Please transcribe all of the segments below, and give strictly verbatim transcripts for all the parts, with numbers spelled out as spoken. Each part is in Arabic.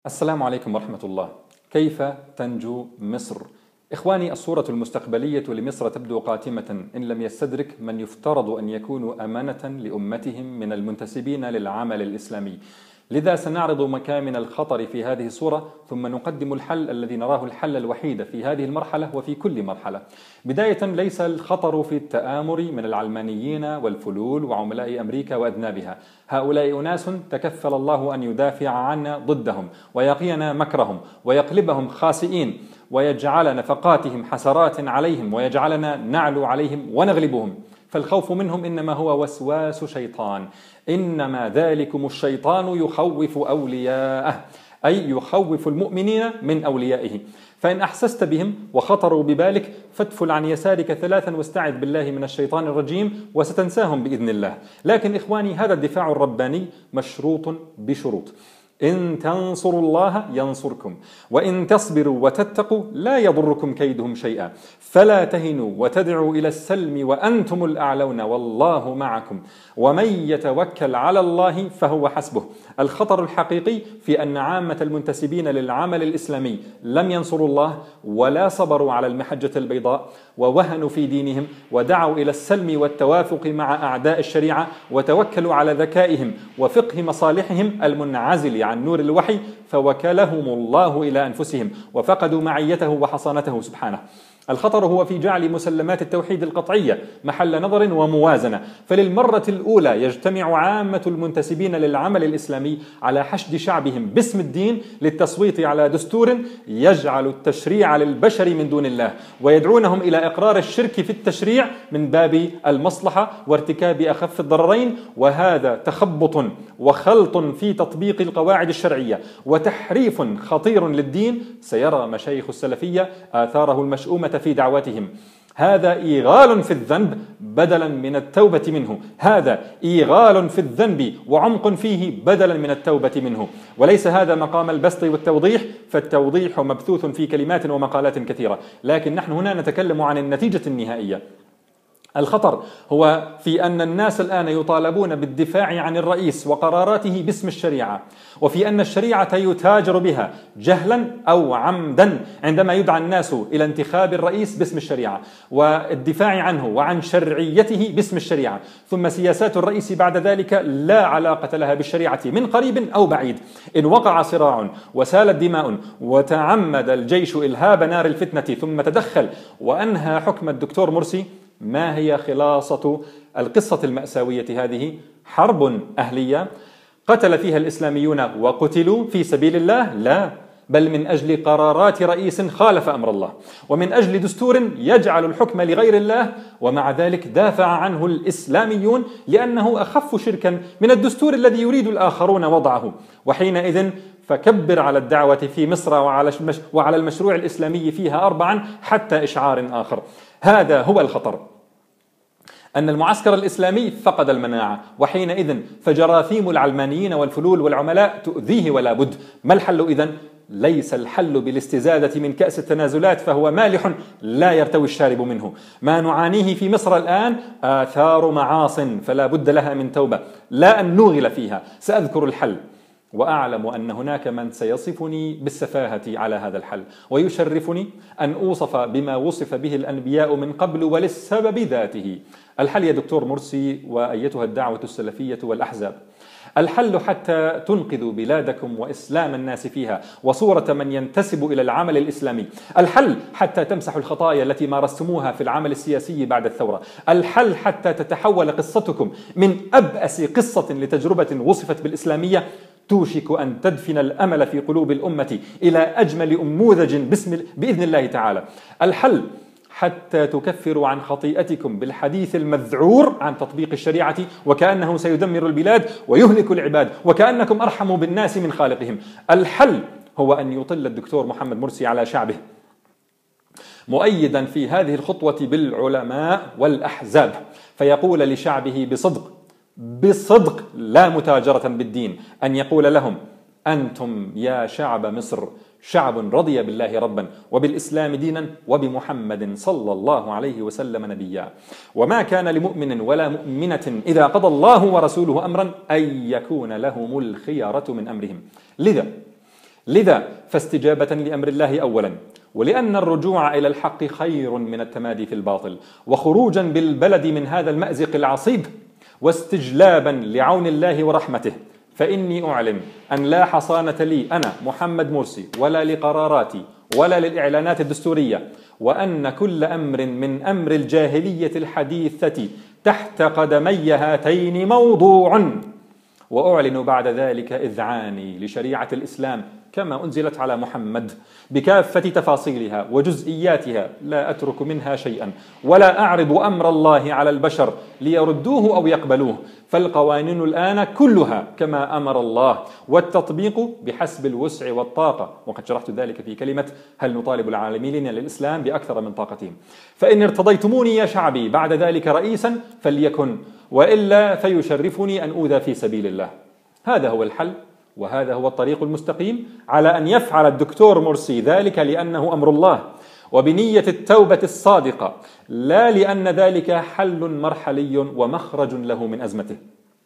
السلام عليكم ورحمة الله. كيف تنجو مصر؟ إخواني، الصورة المستقبلية لمصر تبدو قاتمة إن لم يستدرك من يفترض أن يكونوا أمانة لأمتهم من المنتسبين للعمل الإسلامي. لذا سنعرض مكامن الخطر في هذه الصورة، ثم نقدم الحل الذي نراه الحل الوحيد في هذه المرحلة وفي كل مرحلة. بداية، ليس الخطر في التآمر من العلمانيين والفلول وعملاء أمريكا وأذنابها. هؤلاء أناس تكفل الله أن يدافع عنا ضدهم ويقينا مكرهم ويقلبهم خاسئين ويجعل نفقاتهم حسرات عليهم ويجعلنا نعلو عليهم ونغلبهم. فالخوف منهم إنما هو وسواس شيطان، إنما ذلكم الشيطان يخوف أولياءه، أي يخوف المؤمنين من أوليائه. فإن أحسست بهم وخطروا ببالك فادفل عن يسارك ثلاثا واستعذ بالله من الشيطان الرجيم وستنساهم بإذن الله. لكن إخواني، هذا الدفاع الرباني مشروط بشروط. إن تنصروا الله ينصركم، وإن تصبروا وتتقوا لا يضركم كيدهم شيئا، فلا تهنوا وتدعوا إلى السلم وأنتم الأعلون والله معكم، ومن يتوكل على الله فهو حسبه. الخطر الحقيقي في أن عامة المنتسبين للعمل الإسلامي لم ينصروا الله ولا صبروا على المحجة البيضاء، ووهنوا في دينهم ودعوا إلى السلم والتوافق مع أعداء الشريعة، وتوكلوا على ذكائهم وفقه مصالحهم المنعزل عن نور الوحي، فوكلهم الله إلى أنفسهم وفقدوا معيته وحصانته سبحانه. الخطر هو في جعل مسلمات التوحيد القطعية محل نظر وموازنة. فللمرة الأولى يجتمع عامة المنتسبين للعمل الإسلامي على حشد شعبهم باسم الدين للتصويت على دستور يجعل التشريع للبشر من دون الله، ويدعونهم إلى إقرار الشرك في التشريع من باب المصلحة وارتكاب أخف الضررين. وهذا تخبط وخلط في تطبيق القواعد الشرعية وتحريف خطير للدين سيرى مشايخ السلفية آثاره المشؤومة في دعواتهم. هذا إيغال في الذنب بدلا من التوبة منه، هذا إيغال في الذنب وعمق فيه بدلا من التوبة منه. وليس هذا مقام البسط والتوضيح، فالتوضيح مبثوث في كلمات ومقالات كثيرة، لكن نحن هنا نتكلم عن النتيجة النهائية. الخطر هو في أن الناس الآن يطالبون بالدفاع عن الرئيس وقراراته باسم الشريعة، وفي أن الشريعة يتاجر بها جهلا أو عمدا عندما يدعى الناس إلى انتخاب الرئيس باسم الشريعة والدفاع عنه وعن شرعيته باسم الشريعة، ثم سياسات الرئيس بعد ذلك لا علاقة لها بالشريعة من قريب أو بعيد. إن وقع صراع وسالت دماء وتعمد الجيش إلهاب نار الفتنة ثم تدخل وأنهى حكم الدكتور مرسي، ما هي خلاصة القصة المأساوية هذه؟ حرب أهلية قتل فيها الإسلاميون وقتلوا في سبيل الله؟ لا، بل من أجل قرارات رئيس خالف أمر الله، ومن أجل دستور يجعل الحكم لغير الله، ومع ذلك دافع عنه الإسلاميون لأنه أخف شركا من الدستور الذي يريد الآخرون وضعه. وحينئذ فكبر على الدعوة في مصر وعلى المشروع الإسلامي فيها أربعا حتى إشعار آخر. هذا هو الخطر، أن المعسكر الإسلامي فقد المناعة، وحينئذ فجراثيم العلمانيين والفلول والعملاء تؤذيه ولا بد. ما الحل إذن؟ ليس الحل بالاستزادة من كأس التنازلات، فهو مالح لا يرتوي الشارب منه. ما نعانيه في مصر الآن آثار معاص فلا بد لها من توبة، لا أن نوغل فيها. سأذكر الحل، وأعلم أن هناك من سيصفني بالسفاهة على هذا الحل، ويشرفني أن أوصف بما وصف به الأنبياء من قبل وللسبب ذاته. الحل يا دكتور مرسي وأيتها الدعوة السلفية والأحزاب، الحل حتى تنقذوا بلادكم وإسلام الناس فيها وصورة من ينتسب إلى العمل الإسلامي، الحل حتى تمسحوا الخطايا التي مارستموها في العمل السياسي بعد الثورة، الحل حتى تتحول قصتكم من أبأس قصة لتجربة وصفت بالإسلامية توشك أن تدفن الأمل في قلوب الأمة إلى أجمل أنموذج باسم بإذن الله تعالى. الحل حتى تكفروا عن خطيئتكم بالحديث المذعور عن تطبيق الشريعة وكأنه سيدمر البلاد ويهلك العباد وكأنكم أرحم بالناس من خالقهم. الحل هو أن يطل الدكتور محمد مرسي على شعبه، مؤيدا في هذه الخطوة بالعلماء والأحزاب، فيقول لشعبه بصدق بصدق لا متاجرة بالدين، أن يقول لهم: أنتم يا شعب مصر شعب رضي بالله ربا وبالإسلام دينا وبمحمد صلى الله عليه وسلم نبيا، وما كان لمؤمن ولا مؤمنة إذا قضى الله ورسوله أمرا أن يكون لهم الخيارة من أمرهم. لذا لذا فاستجابة لأمر الله أولا، ولأن الرجوع إلى الحق خير من التمادي في الباطل، وخروجا بالبلد من هذا المأزق العصيب، واستجلابا لعون الله ورحمته، فإني أعلم أن لا حصانة لي أنا محمد مرسي ولا لقراراتي ولا للإعلانات الدستورية، وأن كل أمر من أمر الجاهلية الحديثة تحت قدمي هاتين موضوع، وأعلن بعد ذلك إذعاني لشريعة الإسلام كما أنزلت على محمد بكافة تفاصيلها وجزئياتها، لا أترك منها شيئا، ولا أعرض أمر الله على البشر ليردوه أو يقبلوه، فالقوانين الآن كلها كما أمر الله، والتطبيق بحسب الوسع والطاقة، وقد شرحت ذلك في كلمة هل نطالب العالمين للإسلام بأكثر من طاقتهم. فإن ارتضيتموني يا شعبي بعد ذلك رئيسا فليكن، وإلا فيشرفني أن أوذى في سبيل الله. هذا هو الحل، وهذا هو الطريق المستقيم على أن يفعل الدكتور مرسي ذلك لأنه أمر الله، وبنية التوبة الصادقة، لا لأن ذلك حل مرحلي ومخرج له من أزمته.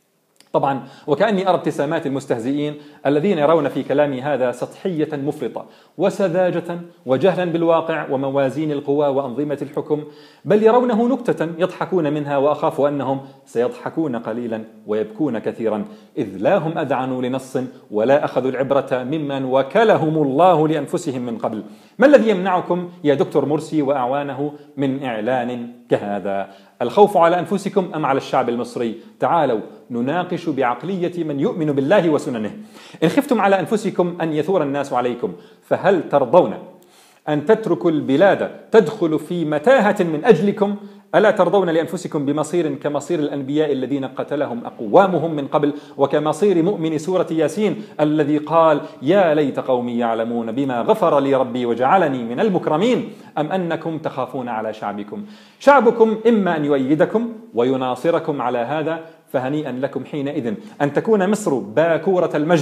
طبعا وكأني أرى ابتسامات المستهزئين الذين يرون في كلامي هذا سطحية مفرطة وسذاجة وجهلا بالواقع وموازين القوى وأنظمة الحكم، بل يرونه نكتة يضحكون منها، وأخاف أنهم سيضحكون قليلا ويبكون كثيرا، إذ لا هم أذعنوا لنص ولا أخذوا العبرة ممن وكلهم الله لأنفسهم من قبل. ما الذي يمنعكم يا دكتور مرسي وأعوانه من إعلان كهذا؟ الخوف على أنفسكم أم على الشعب المصري؟ تعالوا نناقش بعقلية من يؤمن بالله وسننه. إن خفتم على أنفسكم أن يثور الناس عليكم، فهل ترضون أن تتركوا البلاد تدخل في متاهة من أجلكم؟ ألا ترضون لأنفسكم بمصير كمصير الأنبياء الذين قتلهم أقوامهم من قبل، وكمصير مؤمن سورة ياسين الذي قال يا ليت قومي يعلمون بما غفر لي ربي وجعلني من المكرمين؟ أم أنكم تخافون على شعبكم؟ شعبكم إما أن يؤيدكم ويناصركم على هذا، فهنيئا لكم حينئذ أن تكون مصر باكورة المجد،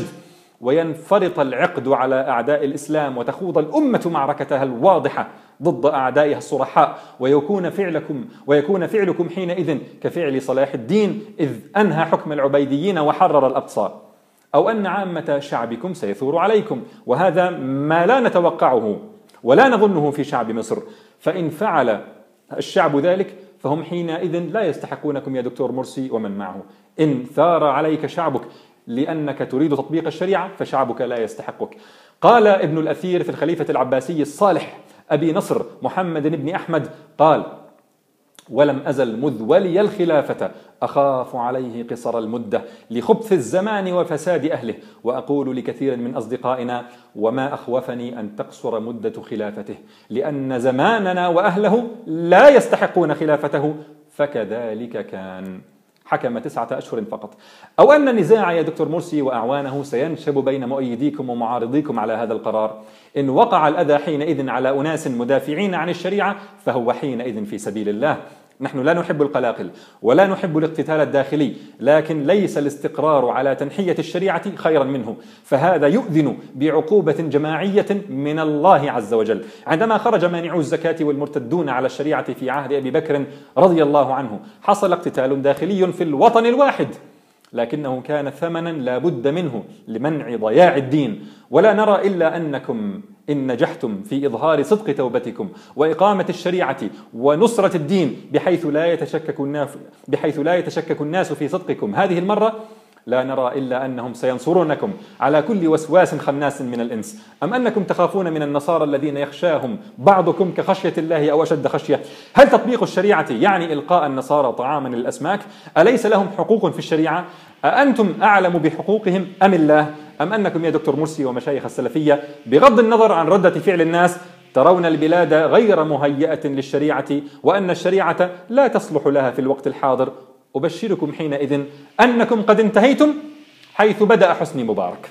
وينفرط العقد على أعداء الإسلام، وتخوض الأمة معركتها الواضحة ضد أعدائها الصرحاء، ويكون فعلكم ويكون فعلكم حينئذ كفعل صلاح الدين إذ أنهى حكم العبيديين وحرر الأقصى، أو أن عامة شعبكم سيثور عليكم، وهذا ما لا نتوقعه ولا نظنه في شعب مصر. فإن فعل الشعب ذلك فهم حينئذ لا يستحقونكم يا دكتور مرسي ومن معه. إن ثار عليك شعبك لأنك تريد تطبيق الشريعة فشعبك لا يستحقك. قال ابن الأثير في الخليفة العباسي الصالح أبي نصر محمد بن أحمد قال ولم أزل مذ ولي الخلافة أخاف عليه قصر المدة لخبث الزمان وفساد أهله، وأقول لكثير من أصدقائنا وما أخوفني أن تقصر مدة خلافته، لأن زماننا وأهله لا يستحقون خلافته، فكذلك كان. حكم تسعة أشهر فقط. أو أن النزاع يا دكتور مرسي وأعوانه سينشب بين مؤيديكم ومعارضيكم على هذا القرار. إن وقع الأذى حينئذ على أناس مدافعين عن الشريعة فهو حينئذ في سبيل الله. نحن لا نحب القلاقل ولا نحب الاقتتال الداخلي، لكن ليس الاستقرار على تنحية الشريعة خيرا منه، فهذا يؤذن بعقوبة جماعية من الله عز وجل. عندما خرج مانعو الزكاة والمرتدون على الشريعة في عهد أبي بكر رضي الله عنه حصل اقتتال داخلي في الوطن الواحد، لكنه كان ثمنا لا بد منه لمنع ضياع الدين. ولا نرى إلا أنكم إن نجحتم في إظهار صدق توبتكم وإقامة الشريعة ونصرة الدين بحيث لا يتشكك الناس بحيث لا يتشكك الناس في صدقكم هذه المرة، لا نرى إلا أنهم سينصرونكم على كل وسواس خناس من الإنس. أم أنكم تخافون من النصارى الذين يخشاهم بعضكم كخشية الله أو أشد خشية؟ هل تطبيق الشريعة يعني إلقاء النصارى طعاما للأسماك؟ أليس لهم حقوق في الشريعة؟ أأنتم أعلم بحقوقهم أم الله؟ أم أنكم يا دكتور مرسي ومشايخ السلفية بغض النظر عن ردة فعل الناس ترون البلاد غير مهيئة للشريعة، وأن الشريعة لا تصلح لها في الوقت الحاضر؟ أبشركم حينئذ أنكم قد انتهيتم حيث بدأ حسني مبارك.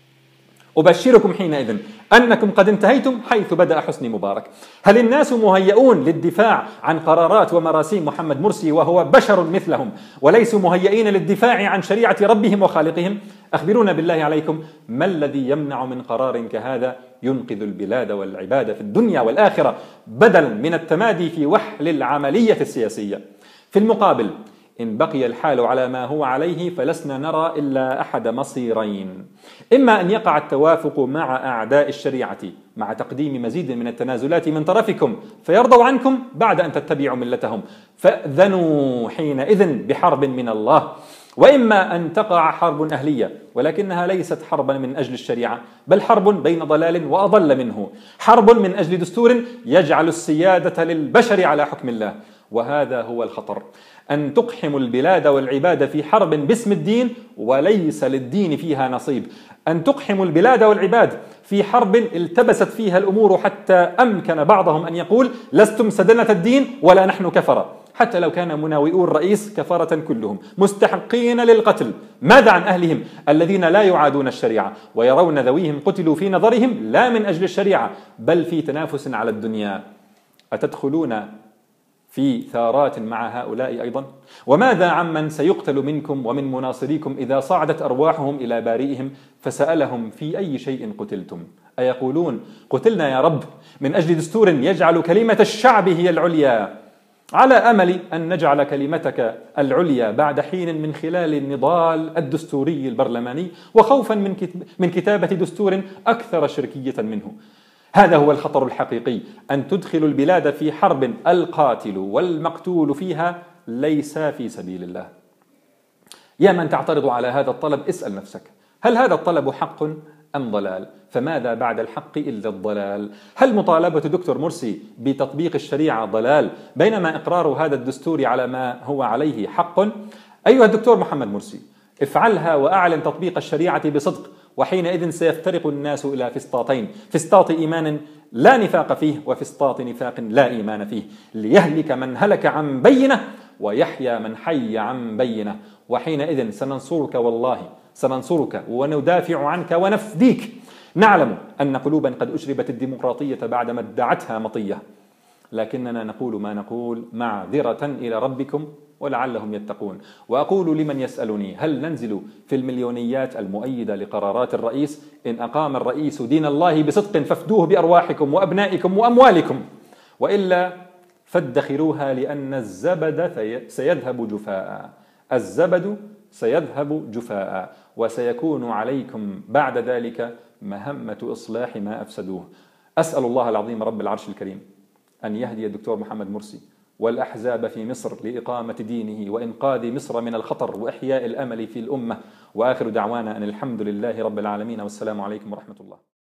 أبشركم حينئذ أنكم قد انتهيتم حيث بدأ حسني مبارك. هل الناس مهيئون للدفاع عن قرارات ومراسيم محمد مرسي وهو بشر مثلهم، وليسوا مهيئين للدفاع عن شريعة ربهم وخالقهم؟ أخبرونا بالله عليكم ما الذي يمنع من قرار كهذا ينقذ البلاد والعباد في الدنيا والآخرة، بدلا من التمادي في وحل العملية السياسية؟ في المقابل إن بقي الحال على ما هو عليه فلسنا نرى إلا أحد مصيرين: إما أن يقع التوافق مع أعداء الشريعة مع تقديم مزيد من التنازلات من طرفكم فيرضوا عنكم بعد أن تتبعوا ملتهم، فأذنوا حينئذ بحرب من الله، وإما أن تقع حرب أهلية ولكنها ليست حربا من أجل الشريعة بل حرب بين ضلال وأضل منه، حرب من أجل دستور يجعل السيادة للبشر على حكم الله. وهذا هو الخطر، أن تقحم البلاد والعباد في حرب باسم الدين وليس للدين فيها نصيب، أن تقحم البلاد والعباد في حرب التبست فيها الأمور حتى أمكن بعضهم أن يقول لستم سدنة الدين ولا نحن كفرة، حتى لو كان مناوئو الرئيس كفرة كلهم مستحقين للقتل. ماذا عن أهلهم الذين لا يعادون الشريعة ويرون ذويهم قتلوا في نظرهم لا من أجل الشريعة بل في تنافس على الدنيا؟ أتدخلون في ثارات مع هؤلاء أيضا؟ وماذا عمن سيقتل منكم ومن مناصريكم إذا صعدت أرواحهم إلى بارئهم فسألهم في أي شيء قتلتم؟ أيقولون قتلنا يا رب من أجل دستور يجعل كلمة الشعب هي العليا، على أمل أن نجعل كلمتك العليا بعد حين من خلال النضال الدستوري البرلماني وخوفا من كتابة دستور أكثر شركية منه. هذا هو الخطر الحقيقي، أن تدخل البلاد في حرب القاتل والمقتول فيها ليس في سبيل الله. يا من تعترض على هذا الطلب اسأل نفسك: هل هذا الطلب حق أم ضلال؟ فماذا بعد الحق إلا الضلال؟ هل مطالبة دكتور مرسي بتطبيق الشريعة ضلال بينما إقرار هذا الدستور على ما هو عليه حق؟ أيها الدكتور محمد مرسي، افعلها وأعلن تطبيق الشريعة بصدق، وحينئذ سيفترق الناس إلى فسطاطين: فسطاط إيمان لا نفاق فيه وفسطاط نفاق لا إيمان فيه، ليهلك من هلك عن بينة ويحيى من حي عن بينة. وحينئذ سننصرك، والله سننصرك وندافع عنك ونفديك. نعلم أن قلوبا قد أشربت الديمقراطية بعدما ادعتها مطية، لكننا نقول ما نقول معذرة إلى ربكم ولعلهم يتقون. وأقول لمن يسألني: هل ننزل في المليونيات المؤيدة لقرارات الرئيس؟ إن أقام الرئيس دين الله بصدق فافدوه بأرواحكم وأبنائكم وأموالكم، وإلا فادخروها لأن الزبد سيذهب جفاء، الزبد سيذهب جفاء، وسيكون عليكم بعد ذلك مهمة إصلاح ما أفسدوه. أسأل الله العظيم رب العرش الكريم أن يهدي الدكتور محمد مرسي والأحزاب في مصر لإقامة دينه وإنقاذ مصر من الخطر وإحياء الأمل في الأمة. وآخر دعوانا أن الحمد لله رب العالمين، والسلام عليكم ورحمة الله.